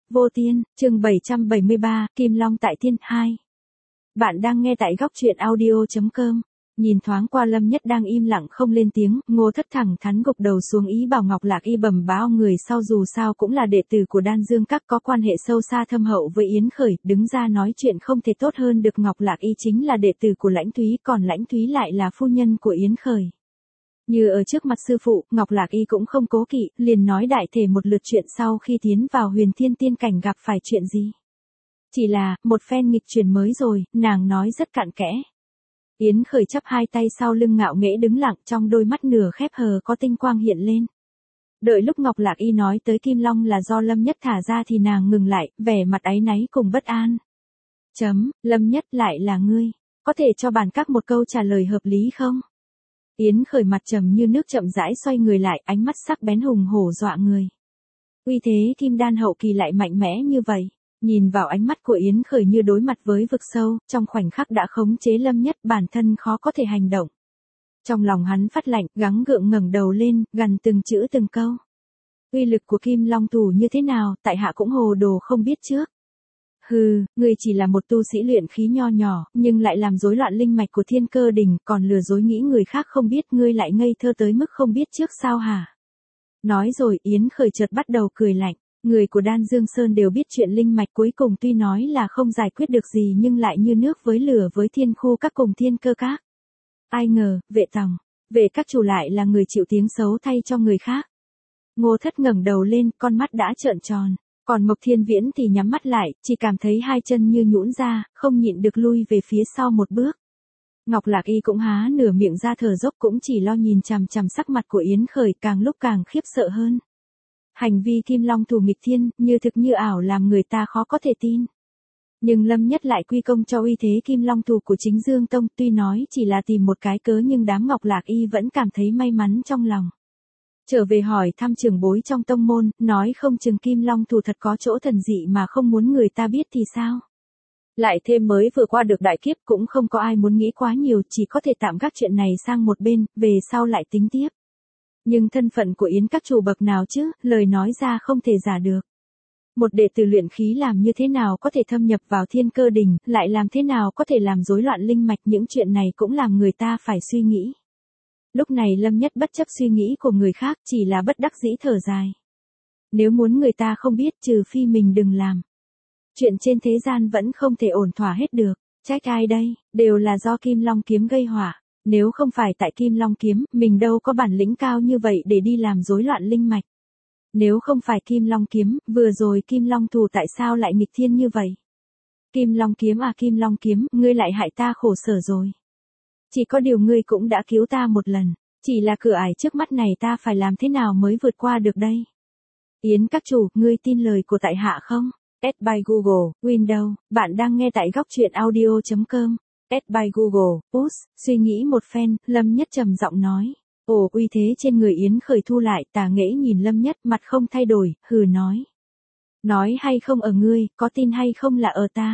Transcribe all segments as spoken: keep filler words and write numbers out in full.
Vô Tiên, chương bảy trăm bảy mươi ba, Kim Long tại Thiên hai. Bạn đang nghe tại góc truyện audio.com. Nhìn thoáng qua Lâm Nhất đang im lặng không lên tiếng, Ngô Thất thẳng thắn gục đầu xuống ý bảo Ngọc Lạc Y bẩm báo người sau dù sao cũng là đệ tử của Đan Dương Các có quan hệ sâu xa thâm hậu với Yến Khởi, đứng ra nói chuyện không thể tốt hơn được. Ngọc Lạc Y chính là đệ tử của Lãnh Thúy, còn Lãnh Thúy lại là phu nhân của Yến Khởi. Như ở trước mặt sư phụ, Ngọc Lạc Y cũng không cố kỵ, liền nói đại thể một lượt chuyện sau khi tiến vào Huyền Thiên Tiên Cảnh gặp phải chuyện gì. Chỉ là, một phen nghịch chuyển mới rồi, nàng nói rất cặn kẽ. Yến Khởi chắp hai tay sau lưng ngạo nghễ đứng lặng, trong đôi mắt nửa khép hờ có tinh quang hiện lên. Đợi lúc Ngọc Lạc Y nói tới Kim Long là do Lâm Nhất thả ra thì nàng ngừng lại, vẻ mặt áy náy cùng bất an. Chấm, Lâm Nhất lại là ngươi, có thể cho bản các một câu trả lời hợp lý không? Yến Khởi mặt trầm như nước chậm rãi xoay người lại, ánh mắt sắc bén hùng hổ dọa người. Uy thế Kim Đan hậu kỳ lại mạnh mẽ như vậy. Nhìn vào ánh mắt của Yến Khởi như đối mặt với vực sâu, trong khoảnh khắc đã khống chế Lâm Nhất, bản thân khó có thể hành động. Trong lòng hắn phát lạnh, gắng gượng ngẩng đầu lên, gằn từng chữ từng câu. Uy lực của Kim Long Thủ như thế nào, tại hạ cũng hồ đồ không biết trước. Hừ, ngươi chỉ là một tu sĩ luyện khí nho nhỏ, nhưng lại làm rối loạn linh mạch của Thiên Cơ Đình, còn lừa dối nghĩ người khác không biết, ngươi lại ngây thơ tới mức không biết trước sao hả? Nói rồi, Yến Khởi chợt bắt đầu cười lạnh. Người của Đan Dương Sơn đều biết chuyện linh mạch, cuối cùng tuy nói là không giải quyết được gì nhưng lại như nước với lửa với Thiên Khu Các cùng Thiên Cơ Các. Ai ngờ, vệ tòng, vệ các chủ lại là người chịu tiếng xấu thay cho người khác. Ngô Thất ngẩng đầu lên, con mắt đã trợn tròn. Còn Mộc Thiên Viễn thì nhắm mắt lại, chỉ cảm thấy hai chân như nhũn ra, không nhịn được lui về phía sau một bước. Ngọc Lạc Y cũng há nửa miệng ra thở dốc, cũng chỉ lo nhìn chằm chằm sắc mặt của Yến Khởi, càng lúc càng khiếp sợ hơn. Hành vi Kim Long Thủ nghịch thiên, như thực như ảo làm người ta khó có thể tin. Nhưng Lâm Nhất lại quy công cho uy thế Kim Long Thủ của chính Dương Tông, tuy nói chỉ là tìm một cái cớ nhưng đám Ngọc Lạc Y vẫn cảm thấy may mắn trong lòng. Trở về hỏi thăm trưởng bối trong tông môn, nói không chừng Kim Long Thủ thật có chỗ thần dị mà không muốn người ta biết thì sao. Lại thêm mới vừa qua được đại kiếp, cũng không có ai muốn nghĩ quá nhiều, chỉ có thể tạm gác chuyện này sang một bên, về sau lại tính tiếp. Nhưng thân phận của Yến các chủ bậc nào chứ, lời nói ra không thể giả được. Một đệ tử luyện khí làm như thế nào có thể thâm nhập vào Thiên Cơ Đình, lại làm thế nào có thể làm rối loạn linh mạch, những chuyện này cũng làm người ta phải suy nghĩ. Lúc này Lâm Nhất bất chấp suy nghĩ của người khác, chỉ là bất đắc dĩ thở dài. Nếu muốn người ta không biết, trừ phi mình đừng làm. Chuyện trên thế gian vẫn không thể ổn thỏa hết được, trách ai đây, đều là do Kim Long Kiếm gây họa. Nếu không phải tại Kim Long Kiếm, mình đâu có bản lĩnh cao như vậy để đi làm rối loạn linh mạch. Nếu không phải Kim Long Kiếm, vừa rồi Kim Long Thủ tại sao lại nghịch thiên như vậy? Kim Long Kiếm à Kim Long Kiếm, ngươi lại hại ta khổ sở rồi. Chỉ có điều ngươi cũng đã cứu ta một lần, chỉ là cửa ải trước mắt này ta phải làm thế nào mới vượt qua được đây? Yến các chủ, ngươi tin lời của tại hạ không? Add by Google, Windows, bạn đang nghe tại góc truyện audio.com. Add by Google, Post, suy nghĩ một phen, Lâm Nhất trầm giọng nói. Ồ, uy thế trên người Yến Khởi thu lại, tà nghễ nhìn Lâm Nhất, mặt không thay đổi, hừ nói. Nói hay không ở ngươi, có tin hay không là ở ta.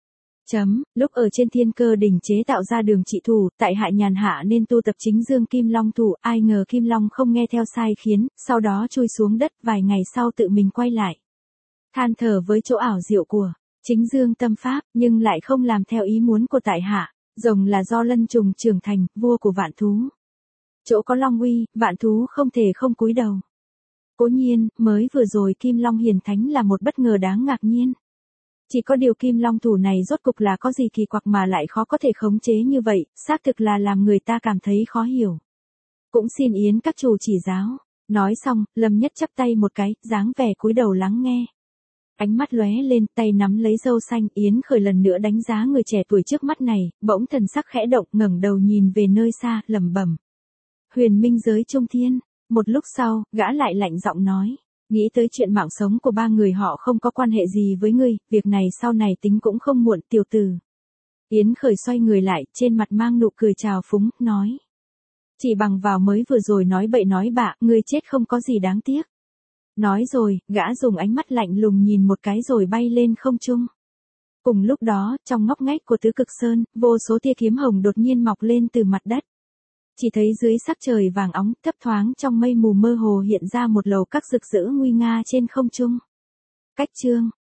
Chấm, lúc ở trên Thiên Cơ Đình chế tạo ra đường trị thủ, tại hạ nhàn hạ nên tu tập chính dương Kim Long Thủ, ai ngờ Kim Long không nghe theo sai khiến, sau đó chui xuống đất, vài ngày sau tự mình quay lại. Than thở với chỗ ảo diệu của chính dương tâm pháp, nhưng lại không làm theo ý muốn của tại hạ. Rồng là do lân trùng trưởng thành, vua của vạn thú. Chỗ có long uy, vạn thú không thể không cúi đầu. Cố nhiên, mới vừa rồi Kim Long Hiền Thánh là một bất ngờ đáng ngạc nhiên. Chỉ có điều Kim Long Thủ này rốt cục là có gì kỳ quặc mà lại khó có thể khống chế như vậy, xác thực là làm người ta cảm thấy khó hiểu. Cũng xin Yến các chủ chỉ giáo. Nói xong, Lâm Nhất chắp tay một cái, dáng vẻ cúi đầu lắng nghe. Ánh mắt lóe lên, tay nắm lấy râu xanh, Yến Khởi lần nữa đánh giá người trẻ tuổi trước mắt này, bỗng thần sắc khẽ động, ngẩng đầu nhìn về nơi xa, lẩm bẩm. Huyền Minh giới trung thiên. Một lúc sau, gã lại lạnh giọng nói, nghĩ tới chuyện mạng sống của ba người họ không có quan hệ gì với ngươi, việc này sau này tính cũng không muộn, tiểu tử. Yến Khởi xoay người lại, trên mặt mang nụ cười trào phúng, nói. Chỉ bằng vào mới vừa rồi nói bậy nói bạ, ngươi chết không có gì đáng tiếc. Nói rồi, gã dùng ánh mắt lạnh lùng nhìn một cái rồi bay lên không trung. Cùng lúc đó, trong ngóc ngách của Tứ Cực Sơn, vô số tia kiếm hồng đột nhiên mọc lên từ mặt đất. Chỉ thấy dưới sắc trời vàng óng, thấp thoáng trong mây mù mơ hồ hiện ra một lầu các rực rỡ nguy nga trên không trung. Cách chương